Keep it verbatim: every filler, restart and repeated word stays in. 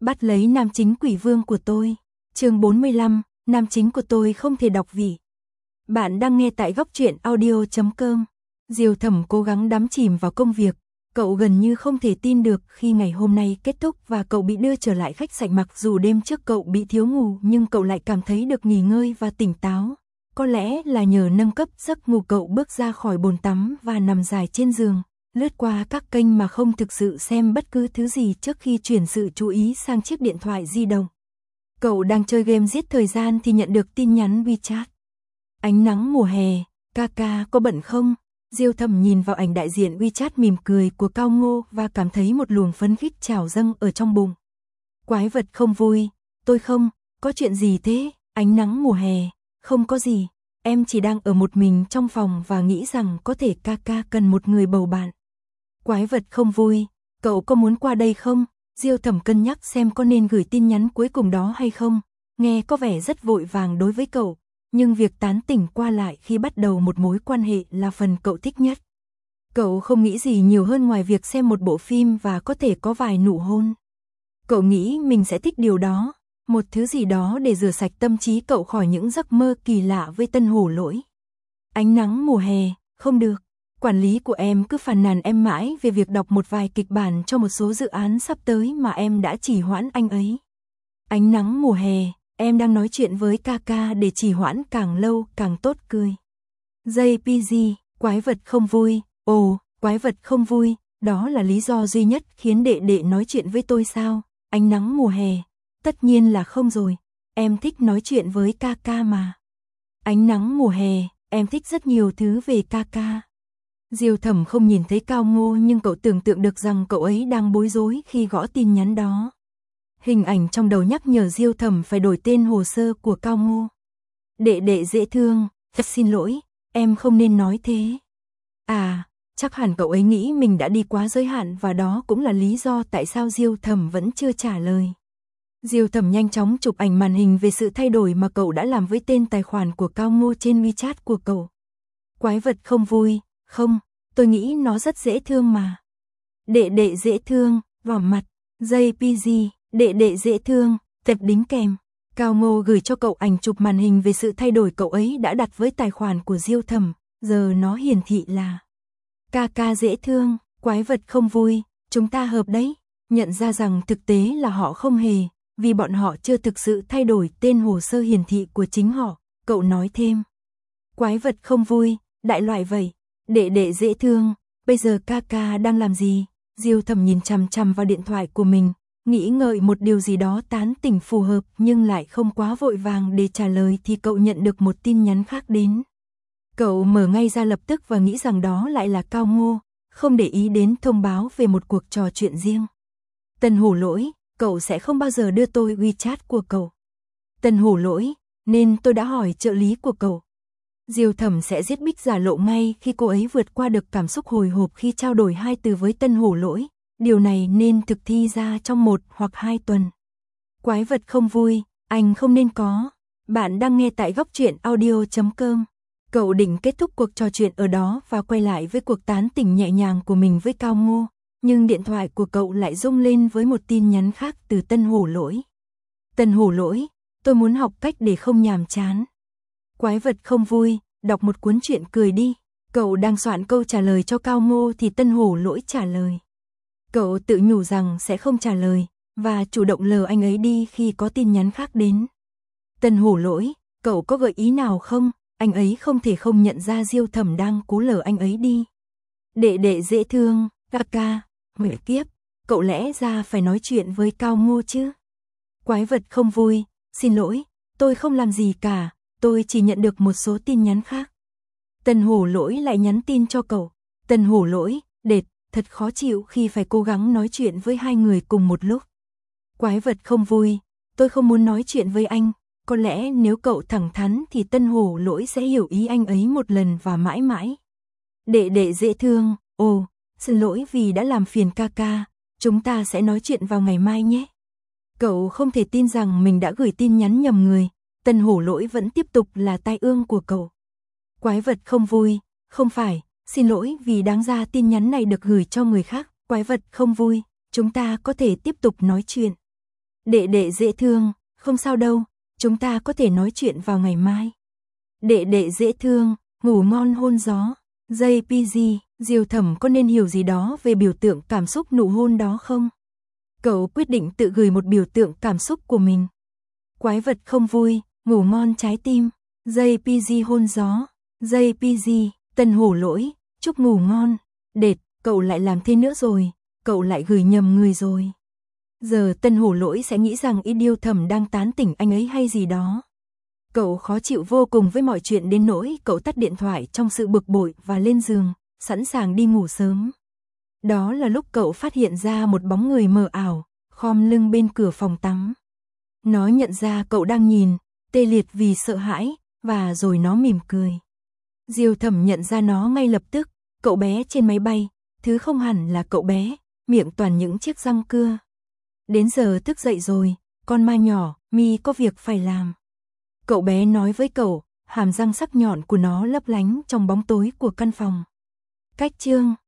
Bắt lấy nam chính quỷ vương của tôi. Chương bốn mươi lăm, nam chính của tôi không thể đọc vị. Bạn đang nghe tại góc truyện audio chấm com. Diêu Thẩm cố gắng đắm chìm vào công việc, cậu gần như không thể tin được khi ngày hôm nay kết thúc và cậu bị đưa trở lại khách sạn. Mặc dù đêm trước cậu bị thiếu ngủ nhưng cậu lại cảm thấy được nghỉ ngơi và tỉnh táo. Có lẽ là nhờ nâng cấp giấc ngủ, cậu bước ra khỏi bồn tắm và nằm dài trên giường, lướt qua các kênh mà không thực sự xem bất cứ thứ gì trước khi chuyển sự chú ý sang chiếc điện thoại di động. Cậu đang chơi game giết thời gian thì nhận được tin nhắn WeChat. Ánh nắng mùa hè, ca ca có bận không? Diêu Thẩm nhìn vào ảnh đại diện WeChat mỉm cười của Cao Ngô và cảm thấy một luồng phấn khích trào dâng ở trong bụng. Quái vật không vui, tôi không, có chuyện gì thế? Ánh nắng mùa hè, không có gì, em chỉ đang ở một mình trong phòng và nghĩ rằng có thể ca ca cần một người bầu bạn. Quái vật không vui, cậu có muốn qua đây không? Diêu Thẩm cân nhắc xem có nên gửi tin nhắn cuối cùng đó hay không, nghe có vẻ rất vội vàng đối với cậu. Nhưng việc tán tỉnh qua lại khi bắt đầu một mối quan hệ là phần cậu thích nhất. Cậu không nghĩ gì nhiều hơn ngoài việc xem một bộ phim và có thể có vài nụ hôn. Cậu nghĩ mình sẽ thích điều đó, một thứ gì đó để rửa sạch tâm trí cậu khỏi những giấc mơ kỳ lạ với Tân Hổ Lỗi. Ánh nắng mùa hè, không được. Quản lý của em cứ phàn nàn em mãi về việc đọc một vài kịch bản cho một số dự án sắp tới mà em đã trì hoãn anh ấy. Ánh nắng mùa hè. Em đang nói chuyện với ca ca để trì hoãn càng lâu càng tốt cười. jê pê giê, quái vật không vui, ồ, quái vật không vui, đó là lý do duy nhất khiến đệ đệ nói chuyện với tôi sao? Ánh nắng mùa hè, tất nhiên là không rồi, em thích nói chuyện với ca ca mà. Ánh nắng mùa hè, em thích rất nhiều thứ về ca ca. Diêu Thẩm không nhìn thấy Cao Ngô nhưng cậu tưởng tượng được rằng cậu ấy đang bối rối khi gõ tin nhắn đó. Hình ảnh trong đầu nhắc nhở Diêu Thẩm phải đổi tên hồ sơ của Cao Ngô. Đệ đệ dễ thương, thật xin lỗi, em không nên nói thế. À, chắc hẳn cậu ấy nghĩ mình đã đi quá giới hạn và đó cũng là lý do tại sao Diêu Thẩm vẫn chưa trả lời. Diêu Thẩm nhanh chóng chụp ảnh màn hình về sự thay đổi mà cậu đã làm với tên tài khoản của Cao Ngô trên WeChat của cậu. Quái vật không vui, không, tôi nghĩ nó rất dễ thương mà. Đệ đệ dễ thương, vào mặt, jê pê giê. Đệ đệ dễ thương, thật đính kèm. Cao Ngô gửi cho cậu ảnh chụp màn hình về sự thay đổi cậu ấy đã đặt với tài khoản của Diêu Thẩm, giờ nó hiển thị là ca ca dễ thương, quái vật không vui, chúng ta hợp đấy. Nhận ra rằng thực tế là họ không hề, vì bọn họ chưa thực sự thay đổi tên hồ sơ hiển thị của chính họ, cậu nói thêm. Quái vật không vui, đại loại vậy, đệ đệ dễ thương, bây giờ ca ca đang làm gì? Diêu Thẩm nhìn chằm chằm vào điện thoại của mình. Nghĩ ngợi một điều gì đó tán tỉnh phù hợp nhưng lại không quá vội vàng để trả lời thì cậu nhận được một tin nhắn khác đến. Cậu mở ngay ra lập tức và nghĩ rằng đó lại là Cao Ngô, không để ý đến thông báo về một cuộc trò chuyện riêng. Tân Hổ Lỗi, cậu sẽ không bao giờ đưa tôi WeChat của cậu. Tân Hổ Lỗi, nên tôi đã hỏi trợ lý của cậu. Diêu Thẩm sẽ giết Bích Giả Lộ ngay khi cô ấy vượt qua được cảm xúc hồi hộp khi trao đổi hai từ với Tân Hổ Lỗi. Điều này nên thực thi ra trong một hoặc hai tuần. Quái vật không vui, anh không nên có. Bạn đang nghe tại góc truyện audio chấm com. Cậu định kết thúc cuộc trò chuyện ở đó và quay lại với cuộc tán tỉnh nhẹ nhàng của mình với Cao Ngô. Nhưng điện thoại của cậu lại rung lên với một tin nhắn khác từ Tân Hổ Lỗi. Tân Hổ Lỗi, tôi muốn học cách để không nhàm chán. Quái vật không vui, đọc một cuốn truyện cười đi. Cậu đang soạn câu trả lời cho Cao Ngô thì Tân Hổ Lỗi trả lời. Cậu tự nhủ rằng sẽ không trả lời, và chủ động lờ anh ấy đi khi có tin nhắn khác đến. Tân Hổ Lỗi, cậu có gợi ý nào không? Anh ấy không thể không nhận ra Diêu Thẩm đang cố lờ anh ấy đi. Đệ đệ dễ thương, ca ca, mẹ kiếp, cậu lẽ ra phải nói chuyện với Cao Ngô chứ. Quái vật không vui, xin lỗi, tôi không làm gì cả, tôi chỉ nhận được một số tin nhắn khác. Tân Hổ Lỗi lại nhắn tin cho cậu. Tân Hổ Lỗi, đệt. Thật khó chịu khi phải cố gắng nói chuyện với hai người cùng một lúc. Quái vật không vui, tôi không muốn nói chuyện với anh, có lẽ nếu cậu thẳng thắn thì Tân Hổ Lỗi sẽ hiểu ý anh ấy một lần và mãi mãi. Đệ đệ dễ thương, ồ, xin lỗi vì đã làm phiền ca ca, chúng ta sẽ nói chuyện vào ngày mai nhé. Cậu không thể tin rằng mình đã gửi tin nhắn nhầm người, Tân Hổ Lỗi vẫn tiếp tục là tai ương của cậu. Quái vật không vui, không phải. Xin lỗi vì đáng ra tin nhắn này được gửi cho người khác, quái vật không vui, chúng ta có thể tiếp tục nói chuyện. Đệ đệ dễ thương, không sao đâu, chúng ta có thể nói chuyện vào ngày mai. Đệ đệ dễ thương, ngủ ngon hôn gió. gi pê giê, Diều Thẩm có nên hiểu gì đó về biểu tượng cảm xúc nụ hôn đó không? Cậu quyết định tự gửi một biểu tượng cảm xúc của mình. Quái vật không vui, ngủ ngon trái tim. gi pê giê hôn gió. gi pê giê, Tân Hổ Lỗi, chúc ngủ ngon. Đệt, cậu lại làm thế nữa rồi, cậu lại gửi nhầm người rồi. Giờ Tân Hổ Lỗi sẽ nghĩ rằng y Diều Thẩm đang tán tỉnh anh ấy hay gì đó. Cậu khó chịu vô cùng với mọi chuyện đến nỗi cậu tắt điện thoại trong sự bực bội và lên giường, sẵn sàng đi ngủ sớm. Đó là lúc cậu phát hiện ra một bóng người mờ ảo, khom lưng bên cửa phòng tắm. Nó nhận ra cậu đang nhìn, tê liệt vì sợ hãi, và rồi nó mỉm cười. Diều Thẩm nhận ra nó ngay lập tức, cậu bé trên máy bay, thứ không hẳn là cậu bé, miệng toàn những chiếc răng cưa. Đến giờ thức dậy rồi, con ma nhỏ, mi có việc phải làm. Cậu bé nói với cậu, hàm răng sắc nhọn của nó lấp lánh trong bóng tối của căn phòng. Cách chương